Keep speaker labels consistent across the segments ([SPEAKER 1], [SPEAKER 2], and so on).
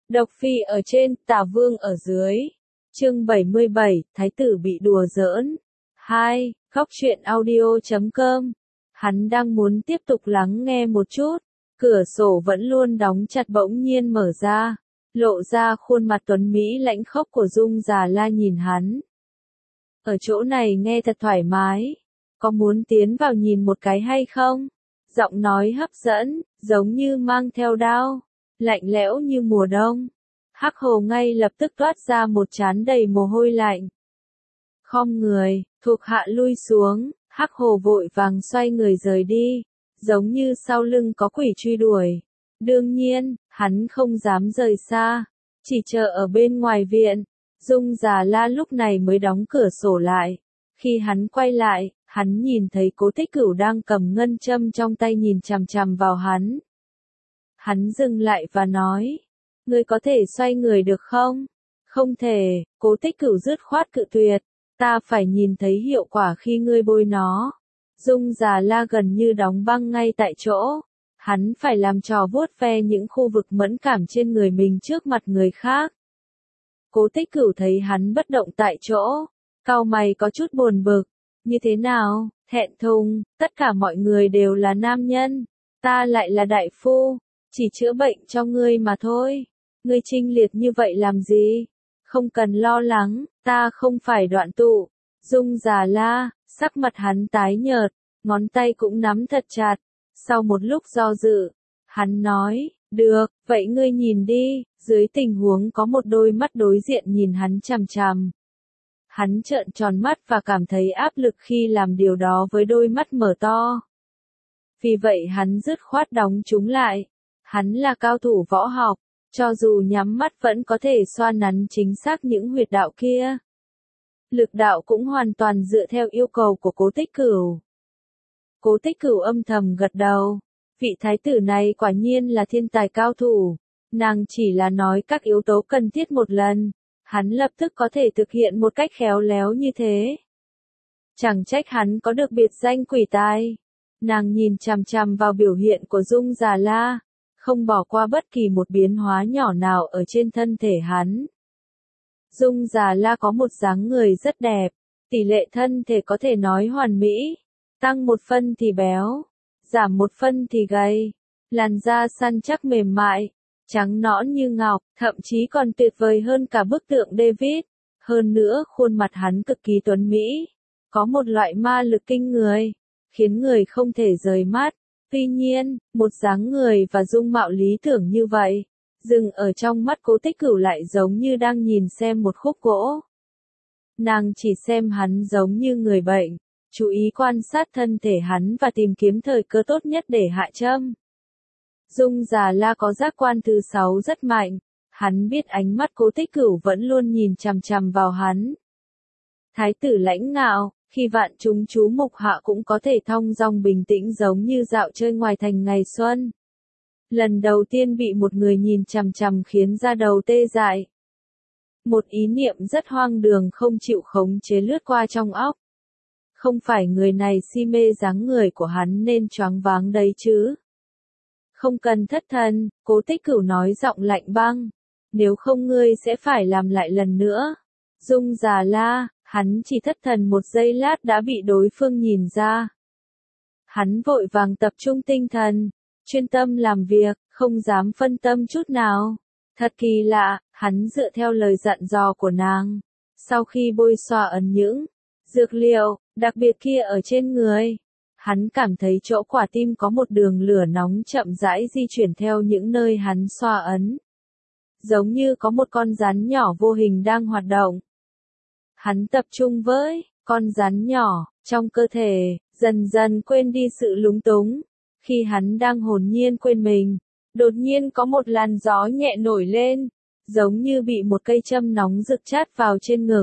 [SPEAKER 1] Độc Phi ở trên, Tả Vương ở dưới. Chương 77, Thái tử bị đùa giỡn. 2. Góc truyện audio.com. Hắn đang muốn tiếp tục lắng nghe một chút. Cửa sổ vẫn luôn đóng chặt bỗng nhiên mở ra. Lộ ra khuôn mặt tuấn Mỹ lãnh khốc của Dung Già La nhìn hắn. Ở chỗ này nghe thật thoải mái. Có muốn tiến vào nhìn một cái hay không? Giọng nói hấp dẫn, giống như mang theo đao. Lạnh lẽo như mùa đông. Hắc Hồ ngay lập tức toát ra một trán đầy mồ hôi lạnh. Khom người, thuộc hạ lui xuống, Hắc Hồ vội vàng xoay người rời đi, giống như sau lưng có quỷ truy đuổi. Đương nhiên, hắn không dám rời xa, chỉ chờ ở bên ngoài viện. Dung Già La lúc này mới đóng cửa sổ lại. Khi hắn quay lại, hắn nhìn thấy Cố Tích Cửu đang cầm ngân châm trong tay nhìn chằm chằm vào hắn. Hắn dừng lại và nói, ngươi có thể xoay người được không? Không thể, Cố Tích Cửu dứt khoát cự tuyệt, ta phải nhìn thấy hiệu quả khi ngươi bôi nó. Dung Già La gần như đóng băng ngay tại chỗ, hắn phải làm trò vuốt ve những khu vực mẫn cảm trên người mình trước mặt người khác. Cố Tích Cửu thấy hắn bất động tại chỗ, cau mày có chút buồn bực, như thế nào, thẹn thùng, tất cả mọi người đều là nam nhân, ta lại là đại phu, chỉ chữa bệnh cho ngươi mà thôi, ngươi chinh liệt như vậy làm gì, không cần lo lắng, ta không phải đoạn tụ. Dung Già La, sắc mặt hắn tái nhợt, ngón tay cũng nắm thật chặt, sau một lúc do dự, hắn nói, được, vậy ngươi nhìn đi, dưới tình huống có một đôi mắt đối diện nhìn hắn chằm chằm. Hắn trợn tròn mắt và cảm thấy áp lực khi làm điều đó với đôi mắt mở to. Vì vậy hắn dứt khoát đóng chúng lại. Hắn là cao thủ võ học, cho dù nhắm mắt vẫn có thể xoa nắn chính xác những huyệt đạo kia. Lực đạo cũng hoàn toàn dựa theo yêu cầu của Cố Tích Cửu. Cố Tích Cửu âm thầm gật đầu. Vị thái tử này quả nhiên là thiên tài cao thủ. Nàng chỉ là nói các yếu tố cần thiết một lần. Hắn lập tức có thể thực hiện một cách khéo léo như thế. Chẳng trách hắn có được biệt danh quỷ tài. Nàng nhìn chằm chằm vào biểu hiện của Dung Già La, không bỏ qua bất kỳ một biến hóa nhỏ nào ở trên thân thể hắn. Dung Già La có một dáng người rất đẹp, tỷ lệ thân thể có thể nói hoàn mỹ, tăng 1 phân thì béo, giảm 1 phân thì gầy, làn da săn chắc mềm mại, trắng nõn như ngọc, thậm chí còn tuyệt vời hơn cả bức tượng David. Hơn nữa khuôn mặt hắn cực kỳ tuấn mỹ, có một loại ma lực kinh người, khiến người không thể rời mắt. Tuy nhiên, một dáng người và dung mạo lý tưởng như vậy, dừng ở trong mắt Cố Tích Cửu lại giống như đang nhìn xem một khúc gỗ. Nàng chỉ xem hắn giống như người bệnh, chú ý quan sát thân thể hắn và tìm kiếm thời cơ tốt nhất để hạ châm. Dung Già La có giác quan thứ 6 rất mạnh, hắn biết ánh mắt Cố Tích Cửu vẫn luôn nhìn chằm chằm vào hắn. Thái tử lãnh ngạo, khi vạn chúng chú mục hạ cũng có thể thong dong bình tĩnh giống như dạo chơi ngoài thành ngày xuân. Lần đầu tiên bị một người nhìn chằm chằm khiến da đầu tê dại. Một ý niệm rất hoang đường không chịu khống chế lướt qua trong óc. Không phải người này si mê dáng người của hắn nên choáng váng đấy chứ. Không cần thất thần, Cố Tích Cửu nói giọng lạnh băng. Nếu không ngươi sẽ phải làm lại lần nữa. Dung Già La, hắn chỉ thất thần một giây lát đã bị đối phương nhìn ra. Hắn vội vàng tập trung tinh thần, chuyên tâm làm việc, không dám phân tâm chút nào. Thật kỳ lạ, hắn dựa theo lời dặn dò của nàng. Sau khi bôi xoa ấn những dược liệu, đặc biệt kia ở trên người, hắn cảm thấy chỗ quả tim có một đường lửa nóng chậm rãi di chuyển theo những nơi hắn xoa ấn. Giống như có một con rắn nhỏ vô hình đang hoạt động. Hắn tập trung với con rắn nhỏ trong cơ thể, dần dần quên đi sự lúng túng. Khi hắn đang hồn nhiên quên mình, đột nhiên có một làn gió nhẹ nổi lên, giống như bị một cây châm nóng rực chát vào trên ngực.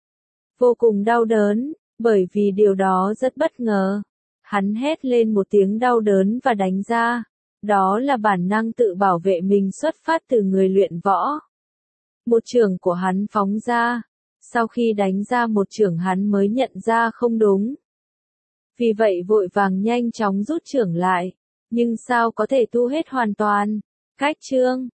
[SPEAKER 1] Vô cùng đau đớn, bởi vì điều đó rất bất ngờ. Hắn hét lên một tiếng đau đớn và đánh ra. Đó là bản năng tự bảo vệ mình xuất phát từ người luyện võ. Một chưởng của hắn phóng ra. Sau khi đánh ra một chưởng hắn mới nhận ra không đúng. Vì vậy vội vàng nhanh chóng rút chưởng lại. Nhưng sao có thể tu hết hoàn toàn? Cách chương